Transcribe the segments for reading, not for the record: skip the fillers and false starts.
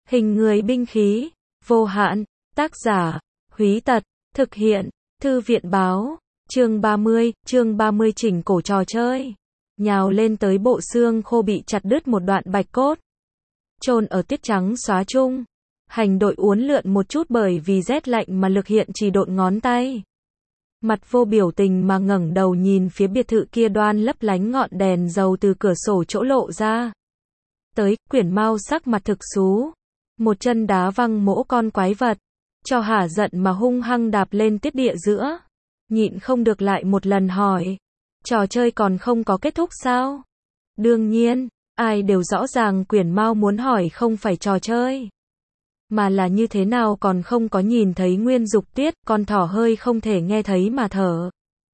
Hình người binh khí, vô hạn, tác giả, Húy Tật, thực hiện, Thư viện báo, chương 30 chỉnh cổ trò chơi. Nhào lên tới bộ xương khô bị chặt đứt một đoạn bạch cốt. Chôn ở tiết trắng xóa chung. Hành đội uốn lượn một chút bởi vì rét lạnh mà lực hiện chỉ độn ngón tay. Mặt vô biểu tình mà ngẩng đầu nhìn phía biệt thự kia đoan lấp lánh ngọn đèn dầu từ cửa sổ chỗ lộ ra. Tới, Quyển Mau sắc mặt thực xú. Một chân đá văng mỗ con quái vật. Cho hả giận mà hung hăng đạp lên tiết địa giữa. Nhịn không được lại một lần hỏi. Trò chơi còn không có kết thúc sao? Đương nhiên, ai đều rõ ràng Quyển Mau muốn hỏi không phải trò chơi. Mà là như thế nào còn không có nhìn thấy Nguyên Dục Tiết, con thỏ hơi không thể nghe thấy mà thở.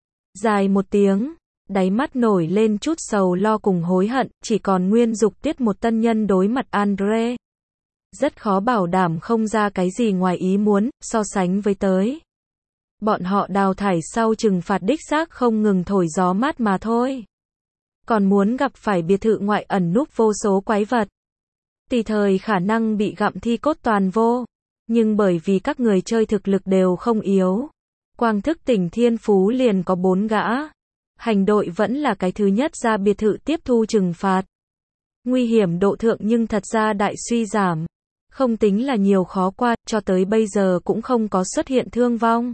Dài một tiếng, đáy mắt nổi lên chút sầu lo cùng hối hận, chỉ còn Nguyên Dục Tiết một tân nhân đối mặt Andre. Rất khó bảo đảm không ra cái gì ngoài ý muốn, so sánh với tới. Bọn họ đào thải sau trừng phạt đích xác không ngừng thổi gió mát mà thôi. Còn muốn gặp phải biệt thự ngoại ẩn núp vô số quái vật. Tùy thời khả năng bị gặm thi cốt toàn vô. Nhưng bởi vì các người chơi thực lực đều không yếu. Quang thức tỉnh thiên phú liền có 4 gã. Hành đội vẫn là cái thứ nhất ra biệt thự tiếp thu trừng phạt. Nguy hiểm độ thượng nhưng thật ra đại suy giảm. Không tính là nhiều khó qua, cho tới bây giờ cũng không có xuất hiện thương vong.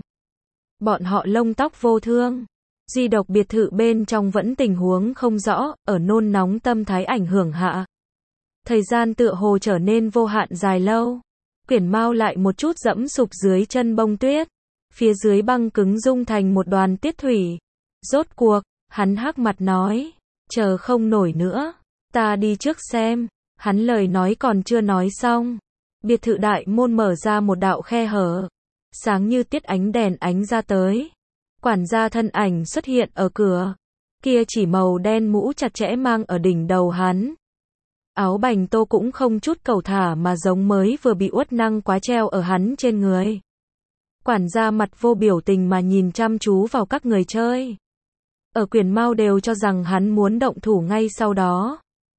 Bọn họ lông tóc vô thương. Duy độc biệt thự bên trong vẫn tình huống không rõ, ở nôn nóng tâm thái ảnh hưởng hạ. Thời gian tựa hồ trở nên vô hạn dài lâu. Quyển Mau lại một chút dẫm sụp dưới chân bông tuyết. Phía dưới băng cứng rung thành một đoàn tiết thủy. Rốt cuộc, hắn hắc mặt nói. Chờ không nổi nữa. Ta đi trước xem. Hắn lời nói còn chưa nói xong. Biệt thự đại môn mở ra một đạo khe hở. Sáng như tiết ánh đèn ánh ra tới. Quản gia thân ảnh xuất hiện ở cửa. Kia chỉ màu đen mũ chặt chẽ mang ở đỉnh đầu hắn. Áo bành tô cũng không chút cầu thả mà giống mới vừa bị uất năng quá treo ở hắn trên người. Quản gia mặt vô biểu tình mà nhìn chăm chú vào các người chơi. Ở Quyển Mau đều cho rằng hắn muốn động thủ ngay sau đó.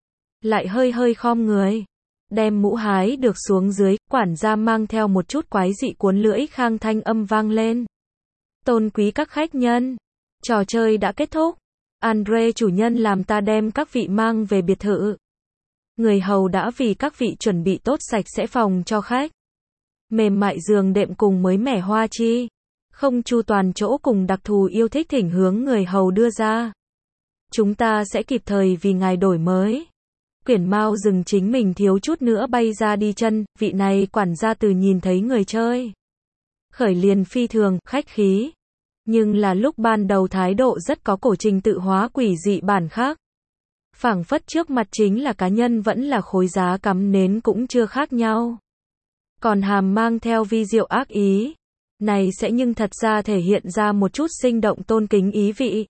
Lại hơi khom người. Đem mũ hái được xuống dưới, quản gia mang theo một chút quái dị cuốn lưỡi khang thanh âm vang lên. Tôn quý các khách nhân. Trò chơi đã kết thúc. Andre chủ nhân làm ta đem các vị mang về biệt thự. Người hầu đã vì các vị chuẩn bị tốt sạch sẽ phòng cho khách. Mềm mại giường đệm cùng mới mẻ hoa chi. Không chu toàn chỗ cùng đặc thù yêu thích thỉnh hướng người hầu đưa ra. Chúng ta sẽ kịp thời vì ngài đổi mới. Quyển Mau dừng chính mình thiếu chút nữa bay ra đi chân, vị này quản gia từ nhìn thấy người chơi. Khởi liền phi thường, khách khí. Nhưng là lúc ban đầu thái độ rất có cổ trình tự hóa quỷ dị bản khác. Phảng phất trước mặt chính là cá nhân vẫn là khối giá cắm nến cũng chưa khác nhau. Còn hàm mang theo vi diệu ác ý. Này sẽ nhưng thật ra thể hiện ra một chút sinh động tôn kính ý vị.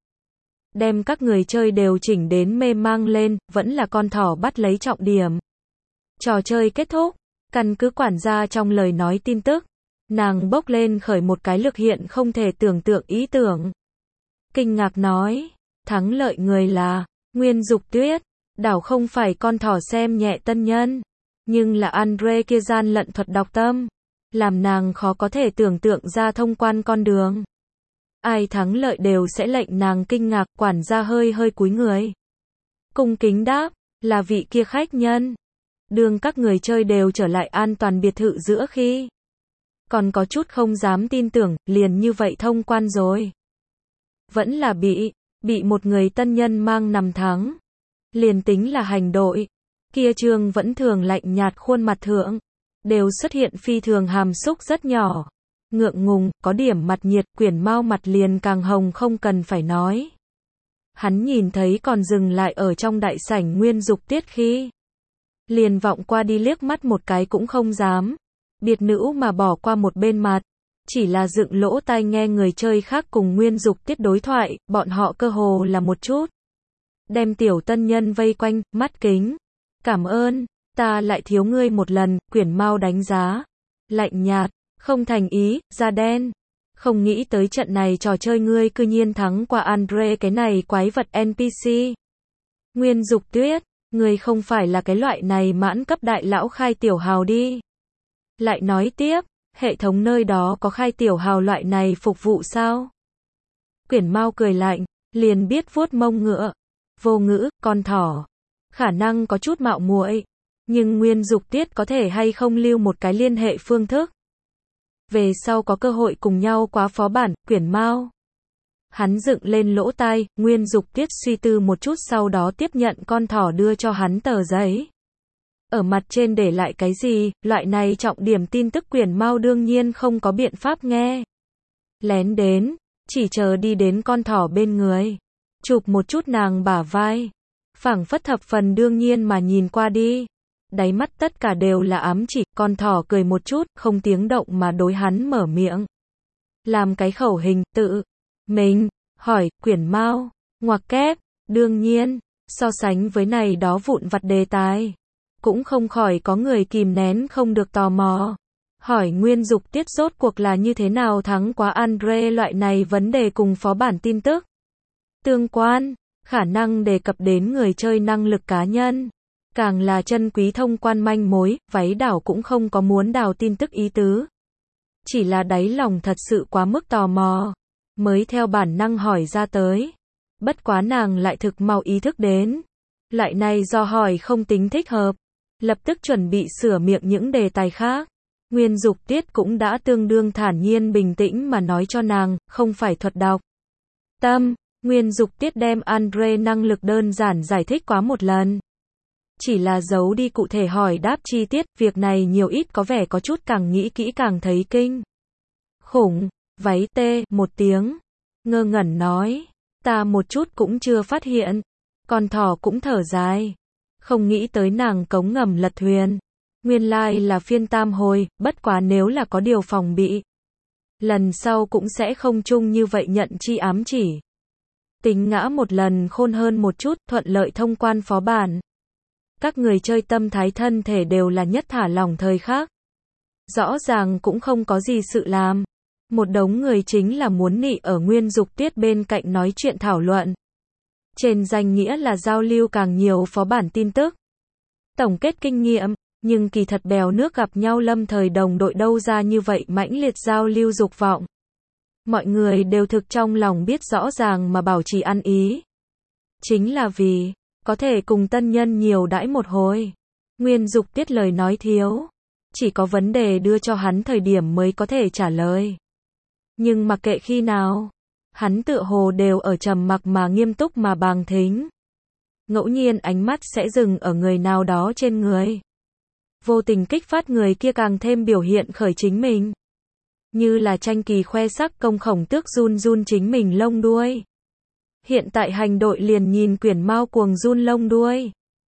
Đem các người chơi đều chỉnh đến mê mang lên, vẫn là con thỏ bắt lấy trọng điểm. Trò chơi kết thúc, căn cứ quản gia trong lời nói tin tức. Nàng bốc lên khởi một cái lực hiện không thể tưởng tượng ý tưởng. Kinh ngạc nói, thắng lợi người là Nguyên Dục Tuyết, đảo không phải con thỏ xem nhẹ tân nhân. Nhưng là Andre kia gian lận thuật đọc tâm. Làm nàng khó có thể tưởng tượng ra thông quan con đường. Ai thắng lợi đều sẽ lệnh nàng kinh ngạc, quản gia hơi cúi người. Cung kính đáp, là vị kia khách nhân. Đương các người chơi đều trở lại an toàn biệt thự giữa khi. Còn có chút không dám tin tưởng, liền như vậy thông quan rồi. Vẫn là bị một người tân nhân mang nằm thắng. Liền tính là hành đội. Kia Trương vẫn thường lạnh nhạt khuôn mặt thượng. Đều xuất hiện phi thường hàm xúc rất nhỏ. Ngượng ngùng, có điểm mặt nhiệt, Quyển Mau mặt liền càng hồng không cần phải nói. Hắn nhìn thấy còn dừng lại ở trong đại sảnh Nguyên Dục Tiết khi. Liền vọng qua đi liếc mắt một cái cũng không dám. Biệt nữ mà bỏ qua một bên mặt. Chỉ là dựng lỗ tai nghe người chơi khác cùng Nguyên Dục Tiết đối thoại, bọn họ cơ hồ là một chút. Đem tiểu tân nhân vây quanh, mắt kính. Cảm ơn, ta lại thiếu ngươi một lần, Quyển Mau đánh giá. Lạnh nhạt. Không thành ý, da đen. Không nghĩ tới trận này trò chơi ngươi cư nhiên thắng qua Andre cái này quái vật NPC. Nguyên Dục Tuyết, Ngươi không phải là cái loại này mãn cấp đại lão khai tiểu hào đi. Lại nói tiếp, hệ thống nơi đó có khai tiểu hào loại này phục vụ sao? Quyển Mao cười lạnh, liền biết vuốt mông ngựa. Vô ngữ, con thỏ. Khả năng có chút mạo muội, nhưng Nguyên Dục Tiết có thể hay không lưu một cái liên hệ phương thức. Về sau có cơ hội cùng nhau quá phó bản, Quyển Mao. Hắn dựng lên lỗ tai, Nguyên Dục Tiết suy tư một chút sau đó tiếp nhận con thỏ đưa cho hắn tờ giấy. Ở mặt trên để lại cái gì, loại này trọng điểm tin tức Quyển Mao đương nhiên không có biện pháp nghe. Lén đến, chỉ chờ đi đến con thỏ bên người. Chụp một chút nàng bả vai. Phảng phất thập phần đương nhiên mà nhìn qua đi. Đáy mắt tất cả đều là ám chỉ, con thỏ cười một chút, không tiếng động mà đối hắn mở miệng. Làm cái khẩu hình, tự mình, hỏi, Quyển Mao, ngoặc kép, đương nhiên, so sánh với này đó vụn vặt đề tài. Cũng không khỏi có người kìm nén không được tò mò. Hỏi Nguyên Dục Tiết rốt cuộc là như thế nào thắng quá Andre loại này vấn đề cùng phó bản tin tức. Tương quan, khả năng đề cập đến người chơi năng lực cá nhân. Càng là chân quý thông quan manh mối, váy đảo cũng không có muốn đào tin tức ý tứ. Chỉ là đáy lòng thật sự quá mức tò mò. Mới theo bản năng hỏi ra tới. Bất quá nàng lại thực mau ý thức đến. Loại này do hỏi không tính thích hợp. Lập tức chuẩn bị sửa miệng những đề tài khác. Nguyên Dục Tiết cũng đã tương đương thản nhiên bình tĩnh mà nói cho nàng, không phải thuật đọc. Tâm, Nguyên Dục Tiết đem Andre năng lực đơn giản giải thích quá một lần. Chỉ là giấu đi cụ thể hỏi đáp chi tiết, việc này nhiều ít có vẻ có chút càng nghĩ kỹ càng thấy kinh. Khủng, váy tê, một tiếng. Ngơ ngẩn nói, ta một chút cũng chưa phát hiện. Con thỏ cũng thở dài. Không nghĩ tới nàng cống ngầm lật thuyền. Nguyên lai là phiên tam hồi, bất quá nếu là có điều phòng bị. Lần sau cũng sẽ không chung như vậy nhận chi ám chỉ. Tính ngã một lần khôn hơn một chút, thuận lợi thông quan phó bản. Các người chơi tâm thái thân thể đều là nhất thả lỏng thời khắc. Rõ ràng cũng không có gì sự làm. Một đống người chính là muốn nị ở Nguyên Dục Tiết bên cạnh nói chuyện thảo luận. Trên danh nghĩa là giao lưu càng nhiều phó bản tin tức. Tổng kết kinh nghiệm, nhưng kỳ thật bèo nước gặp nhau lâm thời đồng đội đâu ra như vậy mãnh liệt giao lưu dục vọng. Mọi người đều thực trong lòng biết rõ ràng mà bảo trì ăn ý. Chính là vì, có thể cùng tân nhân nhiều đãi một hồi. Nguyên Dục Tiết lời nói thiếu. Chỉ có vấn đề đưa cho hắn thời điểm mới có thể trả lời. Nhưng mặc kệ khi nào, hắn tựa hồ đều ở trầm mặc mà nghiêm túc mà bàng thính. Ngẫu nhiên ánh mắt sẽ dừng ở người nào đó trên người. Vô tình kích phát người kia càng thêm biểu hiện khởi chính mình. Như là tranh kỳ khoe sắc công khổng tước run run chính mình lông đuôi. Hiện tại hành đội liền nhìn Quyển Mao cuồng run lông đuôi.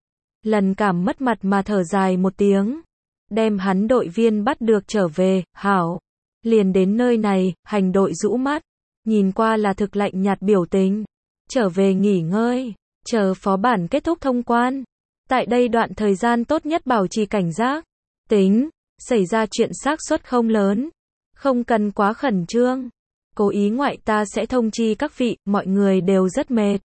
Lần cảm mất mặt mà thở dài một tiếng. Đem hắn đội viên bắt được trở về, hảo. Liền đến nơi này, hành đội rũ mắt. Nhìn qua là thực lạnh nhạt biểu tình. Trở về nghỉ ngơi. Chờ phó bản kết thúc thông quan. Tại đây đoạn thời gian tốt nhất bảo trì cảnh giác. Tính, xảy ra chuyện xác suất không lớn. Không cần quá khẩn trương. Cố ý ngoại ta sẽ thông chi các vị, mọi người đều rất mệt.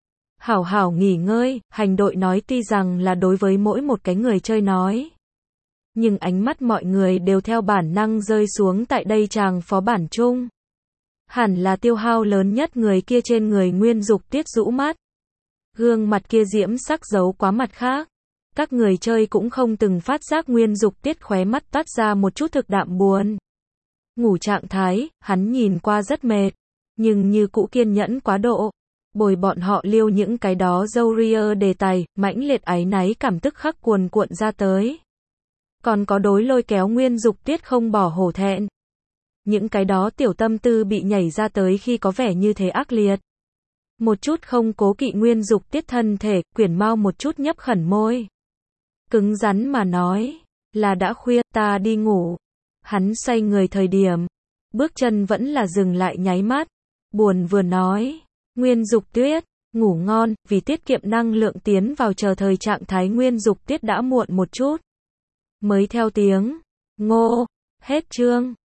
Hảo hảo nghỉ ngơi, hành đội nói tuy rằng là đối với mỗi một cái người chơi nói. Nhưng ánh mắt mọi người đều theo bản năng rơi xuống tại đây chàng phó bản chung. Hẳn là tiêu hao lớn nhất người kia trên người Nguyên Dục Tiết rũ mắt. Gương mặt kia diễm sắc giấu quá mặt khác. Các người chơi cũng không từng phát giác Nguyên Dục Tiết khóe mắt toát ra một chút thực đạm buồn. Ngủ trạng thái, hắn nhìn qua rất mệt. Nhưng như cũ kiên nhẫn quá độ. Bồi bọn họ liêu những cái đó dâu ria đề tài, mãnh liệt áy náy cảm tức khắc cuồn cuộn ra tới. Còn có đối lôi kéo Nguyên Dục Tiết không bỏ hổ thẹn. Những cái đó tiểu tâm tư bị nhảy ra tới khi có vẻ như thế ác liệt. Một chút không cố kỵ Nguyên Dục Tiết thân thể, Quyển Mao một chút nhấp khẩn môi. Cứng rắn mà nói, là đã khuya, ta đi ngủ. Hắn xoay người thời điểm, bước chân vẫn là dừng lại nháy mắt. Buồn vừa nói, Nguyên Dục Tiết, ngủ ngon, vì tiết kiệm năng lượng tiến vào chờ thời trạng thái Nguyên Dục Tiết đã muộn một chút. Mới theo tiếng, ngô, hết chương.